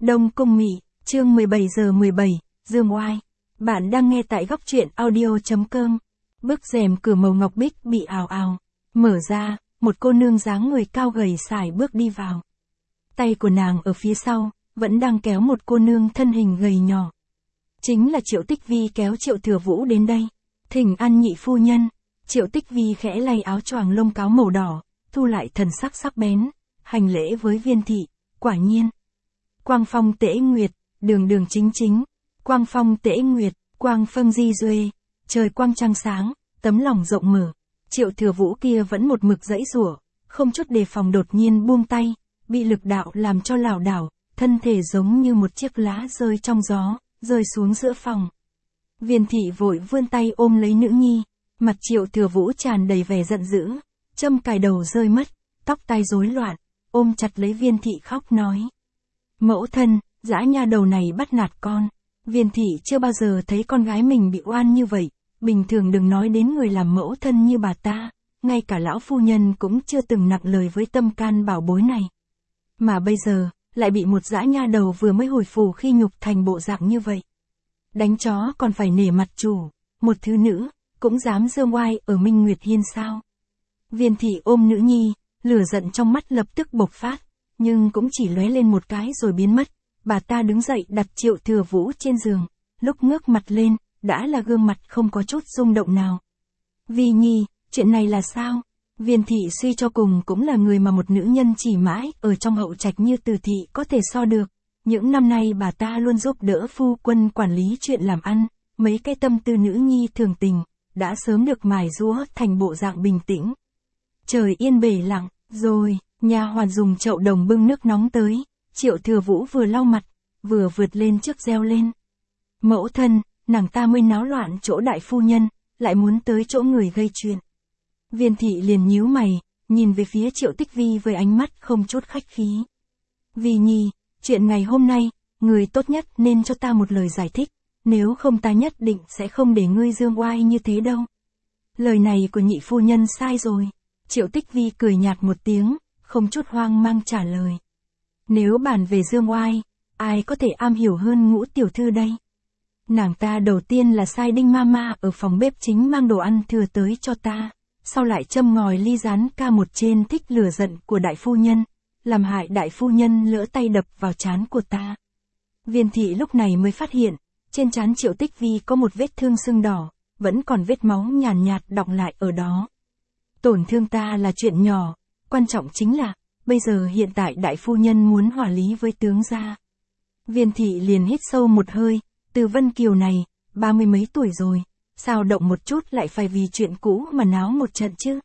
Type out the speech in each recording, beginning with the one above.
Đông Cung Mị, chương 17 giờ 17, Dương Oai. Bạn đang nghe tại góc truyện audio.com. Bức rèm cửa màu ngọc bích bị ào ào mở ra, một cô nương dáng người cao gầy sải bước đi vào. Tay của nàng ở phía sau, vẫn đang kéo một cô nương thân hình gầy nhỏ. Chính là Triệu Tích Vi kéo Triệu Thừa Vũ đến đây. Thỉnh an nhị phu nhân. Triệu Tích Vi khẽ lay áo choàng lông cáo màu đỏ, thu lại thần sắc sắc bén, hành lễ với Viên thị. Quả nhiên, quang phong tễ nguyệt, đường đường chính chính, quang phong tễ nguyệt, quang phong di duê, trời quang trăng sáng, tấm lòng rộng mở. Triệu Thừa Vũ kia vẫn một mực giãy giụa, không chút đề phòng đột nhiên buông tay, bị lực đạo làm cho lảo đảo, thân thể giống như một chiếc lá rơi trong gió, rơi xuống giữa phòng. Viên thị vội vươn tay ôm lấy nữ nhi, mặt Triệu Thừa Vũ tràn đầy vẻ giận dữ, châm cài đầu rơi mất, tóc tai rối loạn, ôm chặt lấy Viên thị khóc nói: "Mẫu thân, dã nha đầu này bắt nạt con." Viên thị chưa bao giờ thấy con gái mình bị oan như vậy, bình thường đừng nói đến người làm mẫu thân như bà ta, ngay cả lão phu nhân cũng chưa từng nặng lời với tâm can bảo bối này. Mà bây giờ, lại bị một dã nha đầu vừa mới hồi phù khi nhục thành bộ dạng như vậy. Đánh chó còn phải nể mặt chủ, một thứ nữ, cũng dám dương oai ở Minh Nguyệt Hiên sao? Viên thị ôm nữ nhi, lửa giận trong mắt lập tức bộc phát, nhưng cũng chỉ lóe lên một cái rồi biến mất. Bà ta đứng dậy đặt Triệu Thừa Vũ trên giường, lúc ngước mặt lên, đã là gương mặt không có chút rung động nào. "Vi nhi, chuyện này là sao?" Viên thị suy cho cùng cũng là người mà một nữ nhân chỉ mãi ở trong hậu trạch như Từ thị có thể so được. Những năm nay bà ta luôn giúp đỡ phu quân quản lý chuyện làm ăn, mấy cái tâm tư nữ nhi thường tình, đã sớm được mài giũa thành bộ dạng bình tĩnh. Trời yên bể lặng, rồi, nha hoàn dùng chậu đồng bưng nước nóng tới. Triệu Thừa Vũ vừa lau mặt, vừa vượt lên trước reo lên: "Mẫu thân, nàng ta mới náo loạn chỗ đại phu nhân, lại muốn tới chỗ người gây chuyện." Viên thị liền nhíu mày, nhìn về phía Triệu Tích Vi với ánh mắt không chút khách khí. "Vi nhi, chuyện ngày hôm nay, người tốt nhất nên cho ta một lời giải thích, nếu không ta nhất định sẽ không để ngươi dương oai như thế đâu." "Lời này của nhị phu nhân sai rồi." Triệu Tích Vi cười nhạt một tiếng, không chút hoang mang trả lời: "Nếu bàn về dương oai, ai có thể am hiểu hơn Ngũ tiểu thư đây? Nàng ta đầu tiên là sai Đinh Mama ở phòng bếp chính mang đồ ăn thừa tới cho ta, sau lại châm ngòi ly rán ca một trên thích lửa giận của đại phu nhân, làm hại đại phu nhân lỡ tay đập vào trán của ta." Viên thị lúc này mới phát hiện, trên trán Triệu Tích Vi có một vết thương sưng đỏ, vẫn còn vết máu nhàn nhạt đọng lại ở đó. "Tổn thương ta là chuyện nhỏ, quan trọng chính là, bây giờ hiện tại đại phu nhân muốn hòa lý với tướng gia." Viên thị liền hít sâu một hơi, Từ Vân Kiều này, 30 mấy tuổi rồi, sao động một chút lại phải vì chuyện cũ mà náo một trận chứ?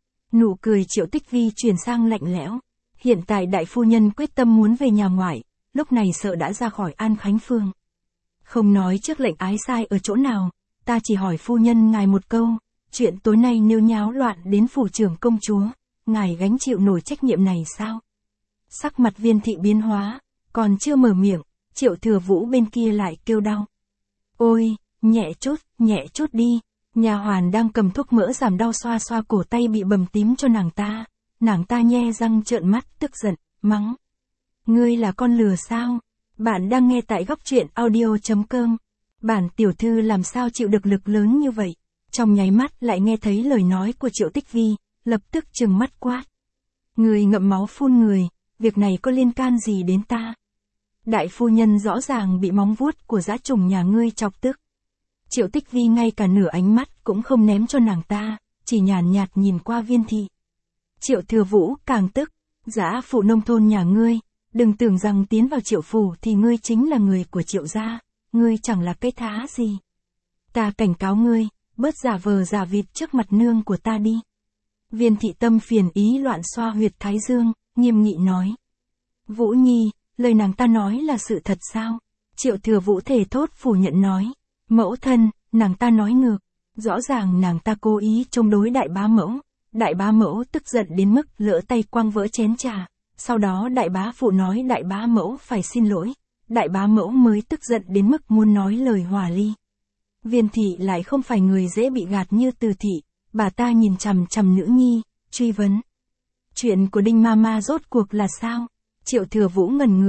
Nụ cười Triệu Tích Vi chuyển sang lạnh lẽo. Hiện tại đại phu nhân quyết tâm muốn về nhà ngoại, lúc này sợ đã ra khỏi An Khánh Phương. Không nói trước lệnh ái sai ở chỗ nào, ta chỉ hỏi phu nhân ngài một câu, chuyện tối nay nếu nháo loạn đến phủ trưởng công chúa, ngài gánh chịu nổi trách nhiệm này sao? Sắc mặt Viên thị biến hóa, còn chưa mở miệng, Triệu Thừa Vũ bên kia lại kêu đau. "Ôi, nhẹ chút đi." Nhà hoàn đang cầm thuốc mỡ giảm đau xoa xoa cổ tay bị bầm tím cho nàng ta nhe răng trợn mắt tức giận, mắng: "Ngươi là con lừa sao?" Bạn đang nghe tại góc truyện audio.com. Bản tiểu thư làm sao chịu được lực lớn như vậy? Trong nháy mắt lại nghe thấy lời nói của Triệu Tích Vi, lập tức trừng mắt quát: "Người ngậm máu phun người, việc này có liên can gì đến ta? Đại phu nhân rõ ràng bị móng vuốt của dã trùng nhà ngươi chọc tức." Triệu Tích Vi ngay cả nửa ánh mắt cũng không ném cho nàng ta, chỉ nhàn nhạt nhìn qua Viên thị. Triệu Thừa Vũ càng tức: "Dã phụ nông thôn nhà ngươi, đừng tưởng rằng tiến vào Triệu phủ thì ngươi chính là người của Triệu gia, ngươi chẳng là cái thá gì. Ta cảnh cáo ngươi, bớt giả vờ giả vịt trước mặt nương của ta đi." Viên thị tâm phiền ý loạn xoa huyệt thái dương, nghiêm nghị nói: "Vũ nhi, lời nàng ta nói là sự thật sao?" Triệu Thừa Vũ thề thốt phủ nhận nói: "Mẫu thân, nàng ta nói ngược, rõ ràng nàng ta cố ý chống đối đại bá mẫu." Đại bá mẫu tức giận đến mức lỡ tay quăng vỡ chén trà, sau đó đại bá phụ nói đại bá mẫu phải xin lỗi, đại bá mẫu mới tức giận đến mức muốn nói lời hòa ly. Viên thị lại không phải người dễ bị gạt như Từ thị, bà ta nhìn chằm chằm nữ nhi, truy vấn: "Chuyện của Đinh Mama rốt cuộc là sao?" Triệu Thừa Vũ ngẩn người,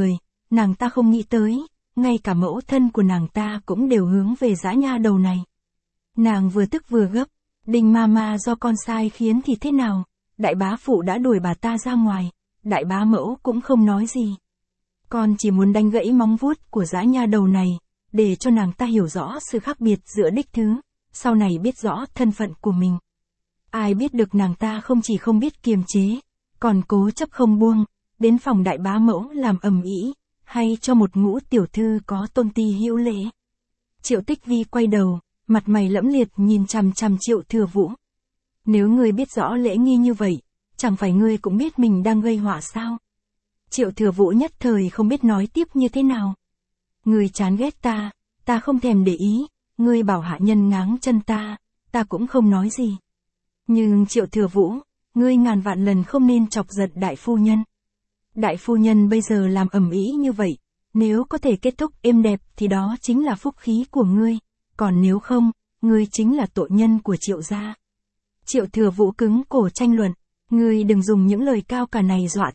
nàng ta không nghĩ tới, ngay cả mẫu thân của nàng ta cũng đều hướng về dã nha đầu này. Nàng vừa tức vừa gấp, Đinh Mama do con sai khiến thì thế nào, đại bá phụ đã đuổi bà ta ra ngoài, đại bá mẫu cũng không nói gì. Con chỉ muốn đánh gãy móng vuốt của dã nha đầu này, để cho nàng ta hiểu rõ sự khác biệt giữa đích thứ, sau này biết rõ thân phận của mình. Ai biết được nàng ta không chỉ không biết kiềm chế, còn cố chấp không buông, đến phòng đại bá mẫu làm ầm ĩ, hay cho một ngũ tiểu thư có tôn ti hữu lễ. Triệu Tích Vi quay đầu, mặt mày lẫm liệt nhìn chằm chằm Triệu Thừa Vũ. Nếu ngươi biết rõ lễ nghi như vậy, chẳng phải ngươi cũng biết mình đang gây họa sao? Triệu Thừa Vũ nhất thời không biết nói tiếp như thế nào. Ngươi chán ghét ta không thèm để ý, ngươi bảo hạ nhân ngáng chân ta cũng không nói gì. Nhưng Triệu Thừa Vũ, ngươi ngàn vạn lần không nên chọc giận đại phu nhân. Đại phu nhân bây giờ làm ầm ĩ như vậy, nếu có thể kết thúc êm đẹp thì đó chính là phúc khí của ngươi, còn nếu không, ngươi chính là tội nhân của Triệu gia. Triệu Thừa Vũ cứng cổ tranh luận, ngươi đừng dùng những lời cao cả này dọa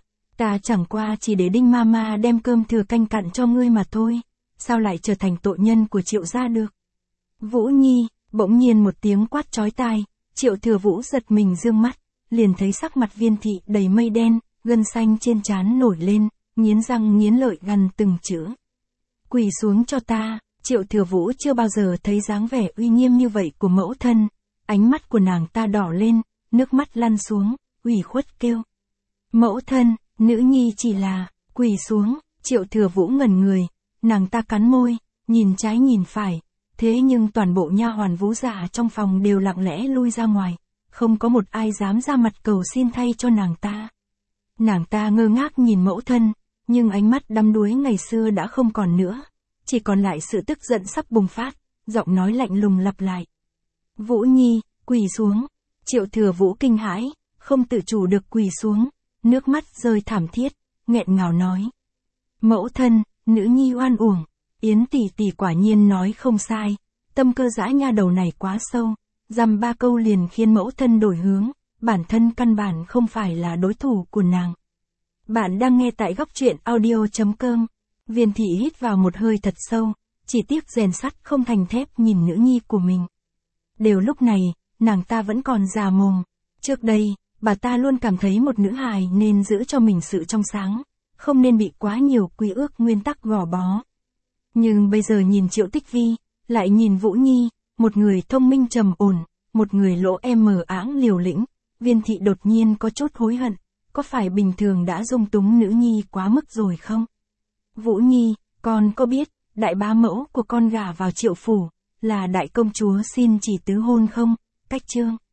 ta chẳng qua chỉ để Đinh Mama đem cơm thừa canh cặn cho ngươi mà thôi, sao lại trở thành tội nhân của Triệu gia được? Vũ Nhi, bỗng nhiên một tiếng quát chói tai, Triệu Thừa Vũ giật mình dương mắt, liền thấy sắc mặt Viên Thị đầy mây đen, gân xanh trên trán nổi lên, nghiến răng nghiến lợi gằn từng chữ. Quỳ xuống cho ta. Triệu Thừa Vũ chưa bao giờ thấy dáng vẻ uy nghiêm như vậy của mẫu thân, ánh mắt của nàng ta đỏ lên, nước mắt lăn xuống, ủy khuất kêu. Mẫu thân, nữ nhi chỉ là, quỳ xuống. Triệu Thừa Vũ ngẩn người, nàng ta cắn môi, nhìn trái nhìn phải, thế nhưng toàn bộ nha hoàn vú dạ trong phòng đều lặng lẽ lui ra ngoài, không có một ai dám ra mặt cầu xin thay cho nàng ta. Nàng ta ngơ ngác nhìn mẫu thân, nhưng ánh mắt đăm đuối ngày xưa đã không còn nữa, chỉ còn lại sự tức giận sắp bùng phát, giọng nói lạnh lùng lặp lại. Vũ Nhi, quỳ xuống. Triệu Thừa Vũ kinh hãi, không tự chủ được quỳ xuống, nước mắt rơi thảm thiết, nghẹn ngào nói. Mẫu thân, nữ nhi oan uổng, Yến tỷ tỷ quả nhiên nói không sai, tâm cơ dã nha đầu này quá sâu, dăm ba câu liền khiến mẫu thân đổi hướng, bản thân căn bản không phải là đối thủ của nàng. Bạn đang nghe tại góc truyện audio.com. Viên Thị hít vào một hơi thật sâu, chỉ tiếc rèn sắt không thành thép nhìn nữ nhi của mình. Đều lúc này, nàng ta vẫn còn già mồm. Trước đây, bà ta luôn cảm thấy một nữ hài nên giữ cho mình sự trong sáng, không nên bị quá nhiều quy ước nguyên tắc gò bó. Nhưng bây giờ nhìn Triệu Tích Vi, lại nhìn Vũ Nhi, một người thông minh trầm ổn, một người lỗ mờ áng liều lĩnh, Viên Thị đột nhiên có chút hối hận, có phải bình thường đã dung túng nữ nhi quá mức rồi không? Vũ Nhi, con có biết, đại bá mẫu của con gả vào Triệu phủ, là đại công chúa xin chỉ tứ hôn không? Cách chương